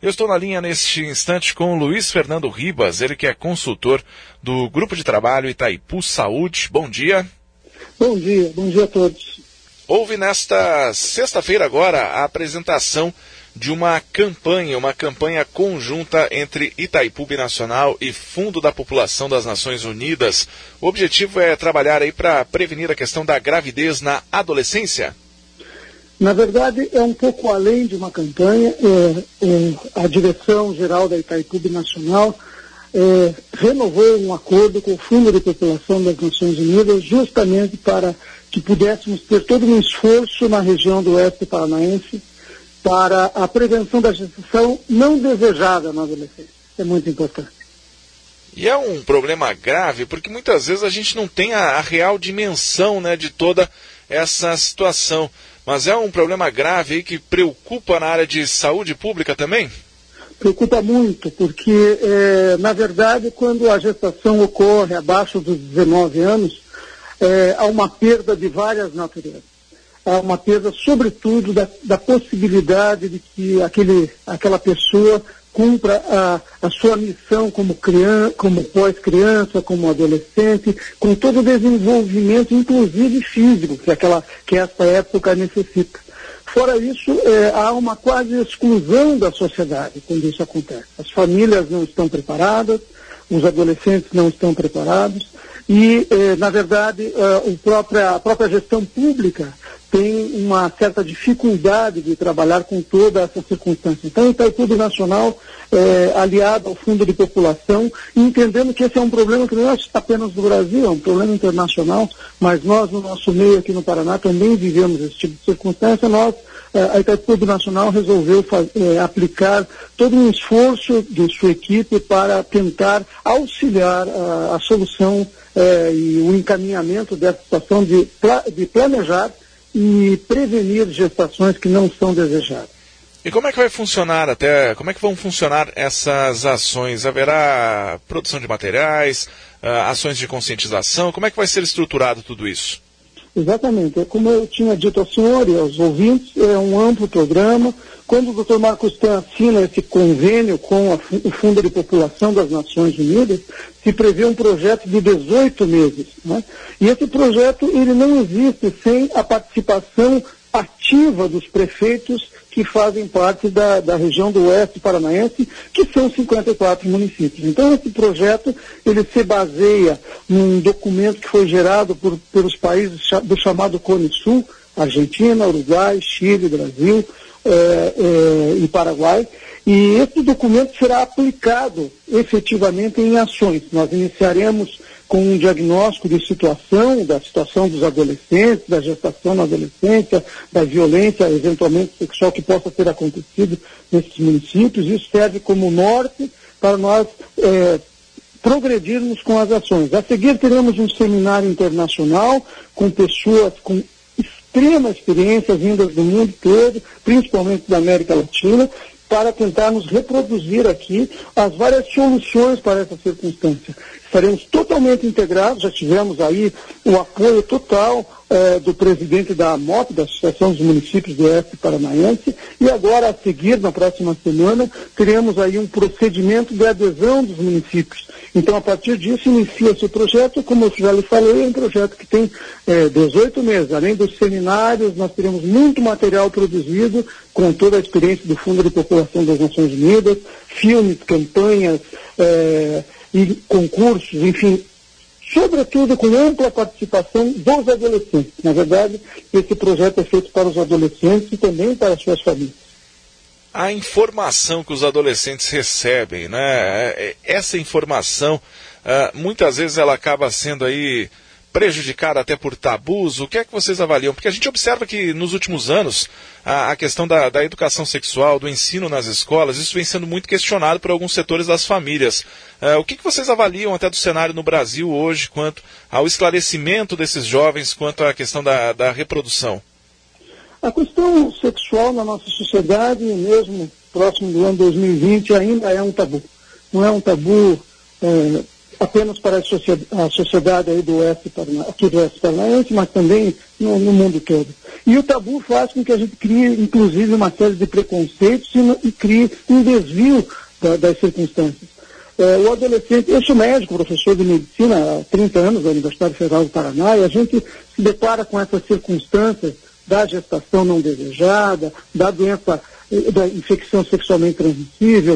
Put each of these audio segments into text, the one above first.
Eu estou na linha neste instante com o Luiz Fernando Ribas, ele que é consultor do Grupo de Trabalho Itaipu Saúde. Bom dia. Bom dia a todos. Houve nesta sexta-feira agora a apresentação de uma campanha conjunta entre Itaipu Binacional e Fundo da População das Nações Unidas. O objetivo é trabalhar aí para prevenir a questão da gravidez na adolescência? Na verdade, é um pouco além de uma campanha. A Direção-Geral da Itaipu Binacional renovou um acordo com o Fundo de População das Nações Unidas justamente para que pudéssemos ter todo um esforço na região do Oeste Paranaense para a prevenção da gestação não desejada na adolescência. É muito importante. E é um problema grave porque muitas vezes a gente não tem a real dimensão, né, de toda essa situação. Mas é um problema grave aí que preocupa na área de saúde pública também? Preocupa muito, porque, na verdade, quando a gestação ocorre abaixo dos 19 anos, há uma perda de várias naturezas. Há uma perda, sobretudo, da possibilidade de que aquela pessoa cumpra a sua missão como pós-criança, como adolescente, com todo o desenvolvimento, inclusive físico, que essa época necessita. Fora isso, há uma quase exclusão da sociedade quando isso acontece. As famílias não estão preparadas, os adolescentes não estão preparados e, na verdade, a própria gestão pública tem uma certa dificuldade de trabalhar com toda essa circunstância. Então, o Itaipu Nacional, aliado ao Fundo de População, entendendo que esse é um problema que não é apenas do Brasil, é um problema internacional, mas nós, no nosso meio aqui no Paraná, também vivemos esse tipo de circunstância. A Itaipu Nacional resolveu aplicar todo um esforço de sua equipe para tentar auxiliar a solução e o encaminhamento dessa situação de planejar e prevenir gestações que não são desejadas. E como é que vai funcionar como é que vão funcionar essas ações? Haverá produção de materiais, ações de conscientização? Como é que vai ser estruturado tudo isso? Exatamente. Como eu tinha dito ao senhor e aos ouvintes, é um amplo programa. Quando o Dr. Marcos Tan assina esse convênio com o Fundo de População das Nações Unidas, se prevê um projeto de 18 meses. Né? E esse projeto ele não existe sem a participação ativa dos prefeitos que fazem parte da região do Oeste Paranaense, que são 54 municípios. Então, esse projeto ele se baseia num documento que foi gerado pelos países do chamado Cone Sul, Argentina, Uruguai, Chile, Brasil e Paraguai, e esse documento será aplicado efetivamente em ações. Nós iniciaremos com um diagnóstico da situação dos adolescentes, da gestação na adolescência, da violência eventualmente sexual que possa ter acontecido nesses municípios. Isso serve como norte para nós progredirmos com as ações. A seguir teremos um seminário internacional com pessoas com extrema experiência vindas do mundo todo, principalmente da América Latina, para tentarmos reproduzir aqui as várias soluções para essa circunstância. Estaremos totalmente integrados, já tivemos aí o apoio total do presidente da AMOP, da Associação dos Municípios do Oeste Paranaense, e agora, a seguir, na próxima semana, teremos aí um procedimento de adesão dos municípios. Então, a partir disso, inicia-se o projeto, como eu já lhe falei, é um projeto que tem 18 meses. Além dos seminários, nós teremos muito material produzido com toda a experiência do Fundo de População das Nações Unidas, filmes, campanhas e concursos, enfim, sobretudo com ampla participação dos adolescentes. Na verdade, esse projeto é feito para os adolescentes e também para as suas famílias. A informação que os adolescentes recebem, né? Essa informação, muitas vezes ela acaba sendo aí prejudicada até por tabus. O que é que vocês avaliam? Porque a gente observa que nos últimos anos a questão da educação sexual, do ensino nas escolas, isso vem sendo muito questionado por alguns setores das famílias. O que vocês avaliam até do cenário no Brasil hoje quanto ao esclarecimento desses jovens, quanto à questão da reprodução? A questão sexual na nossa sociedade, mesmo próximo do ano 2020, ainda é um tabu. Não é um tabu apenas para a sociedade aí aqui do Oeste Paranaense, mas também no mundo todo. E o tabu faz com que a gente crie, inclusive, uma série de preconceitos e crie um desvio das circunstâncias. O adolescente, eu sou médico, professor de medicina há 30 anos da Universidade Federal do Paraná, e a gente se depara com essas circunstâncias da gestação não desejada, da doença, da infecção sexualmente transmissível,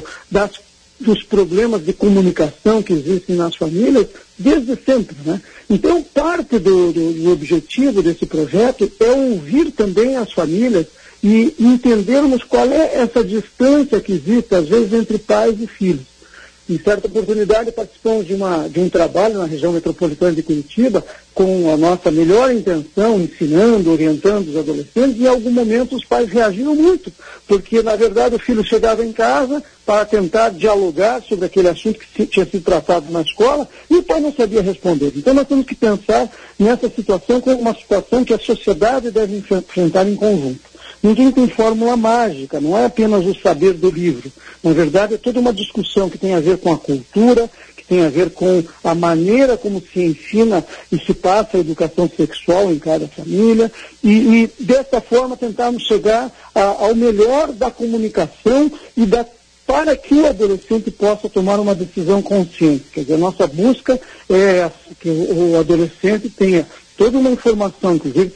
dos problemas de comunicação que existem nas famílias desde sempre, né? Então, parte do objetivo desse projeto é ouvir também as famílias e entendermos qual é essa distância que existe, às vezes, entre pais e filhos. Em certa oportunidade, participamos de um trabalho na região metropolitana de Curitiba, com a nossa melhor intenção, ensinando, orientando os adolescentes, e em algum momento os pais reagiram muito, porque, na verdade, o filho chegava em casa para tentar dialogar sobre aquele assunto que tinha sido tratado na escola, e o pai não sabia responder. Então, nós temos que pensar nessa situação como uma situação que a sociedade deve enfrentar em conjunto. Ninguém tem fórmula mágica, não é apenas o saber do livro. Na verdade, é toda uma discussão que tem a ver com a cultura, que tem a ver com a maneira como se ensina e se passa a educação sexual em cada família, e dessa forma tentarmos chegar ao melhor da comunicação para que o adolescente possa tomar uma decisão consciente. Quer dizer, a nossa busca é que o adolescente tenha toda uma informação, inclusive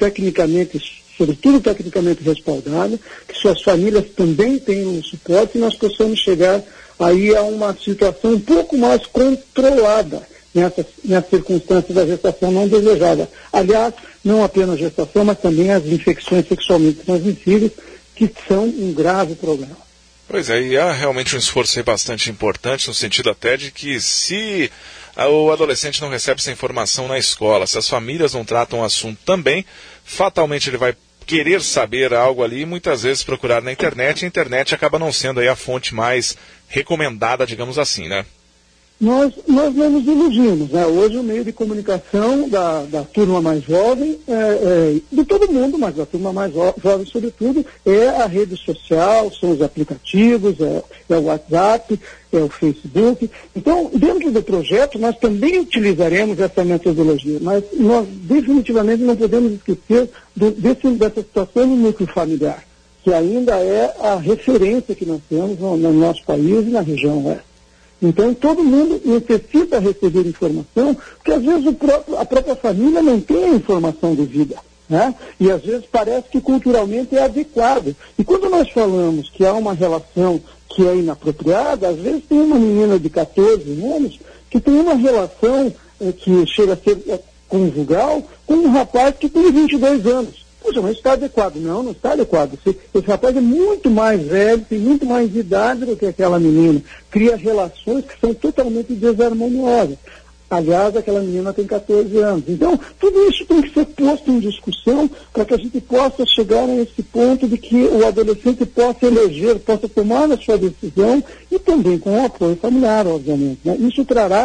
sobretudo tecnicamente respaldada, que suas famílias também tenham um suporte e nós possamos chegar aí a uma situação um pouco mais controlada nessa circunstância da gestação não desejada. Aliás, não apenas a gestação, mas também as infecções sexualmente transmissíveis, que são um grave problema. Pois é, e há realmente um esforço aí bastante importante, no sentido até de que se o adolescente não recebe essa informação na escola, se as famílias não tratam o assunto também, fatalmente ele vai querer saber algo ali e muitas vezes procurar na internet, e a internet acaba não sendo aí a fonte mais recomendada, digamos assim, né? Nós não nos iludimos, né? Hoje o meio de comunicação da turma mais jovem, de todo mundo, mas da turma mais jovem sobretudo, é a rede social, são os aplicativos, é o WhatsApp, é o Facebook. Então, dentro do projeto, nós também utilizaremos essa metodologia, mas nós definitivamente não podemos esquecer dessa situação no núcleo familiar, que ainda é a referência que nós temos no nosso país e na região oeste. Então, todo mundo necessita receber informação, porque às vezes a própria família não tem a informação devida, né? E às vezes parece que culturalmente é adequado. E quando nós falamos que há uma relação que é inapropriada, às vezes tem uma menina de 14 anos que tem uma relação que chega a ser conjugal com um rapaz que tem 22 anos. Poxa, mas está adequado? Não está adequado. Esse rapaz é muito mais velho, tem muito mais idade do que aquela menina. Cria relações que são totalmente desarmoniosas. Aliás, aquela menina tem 14 anos. Então, tudo isso tem que ser posto em discussão para que a gente possa chegar a esse ponto de que o adolescente possa eleger, possa tomar a sua decisão e também com o apoio familiar, obviamente, né? Isso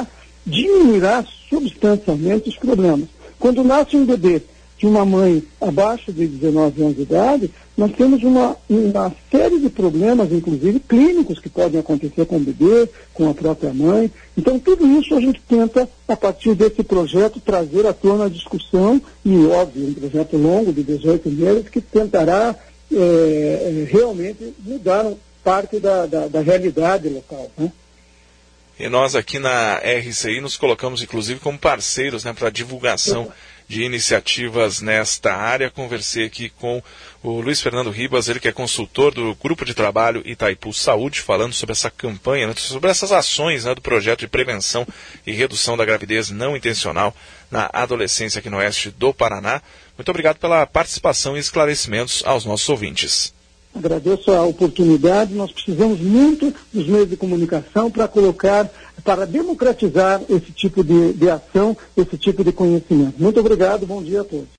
diminuirá substancialmente os problemas. Quando nasce um bebê de uma mãe abaixo de 19 anos de idade, nós temos uma série de problemas, inclusive clínicos, que podem acontecer com o bebê, com a própria mãe. Então, tudo isso a gente tenta, a partir desse projeto, trazer à tona a discussão, e, óbvio, um projeto longo, de 18 meses, que tentará realmente mudar parte da realidade local, né? E nós aqui na RCI nos colocamos, inclusive, como parceiros, né, para a divulgação de iniciativas nesta área. Conversei aqui com o Luiz Fernando Ribas, ele que é consultor do Grupo de Trabalho Itaipu Saúde, falando sobre essa campanha, né, sobre essas ações, né, do projeto de prevenção e redução da gravidez não intencional na adolescência aqui no oeste do Paraná. Muito obrigado pela participação e esclarecimentos aos nossos ouvintes. Agradeço a oportunidade. Nós precisamos muito dos meios de comunicação para democratizar esse tipo de ação, esse tipo de conhecimento. Muito obrigado, bom dia a todos.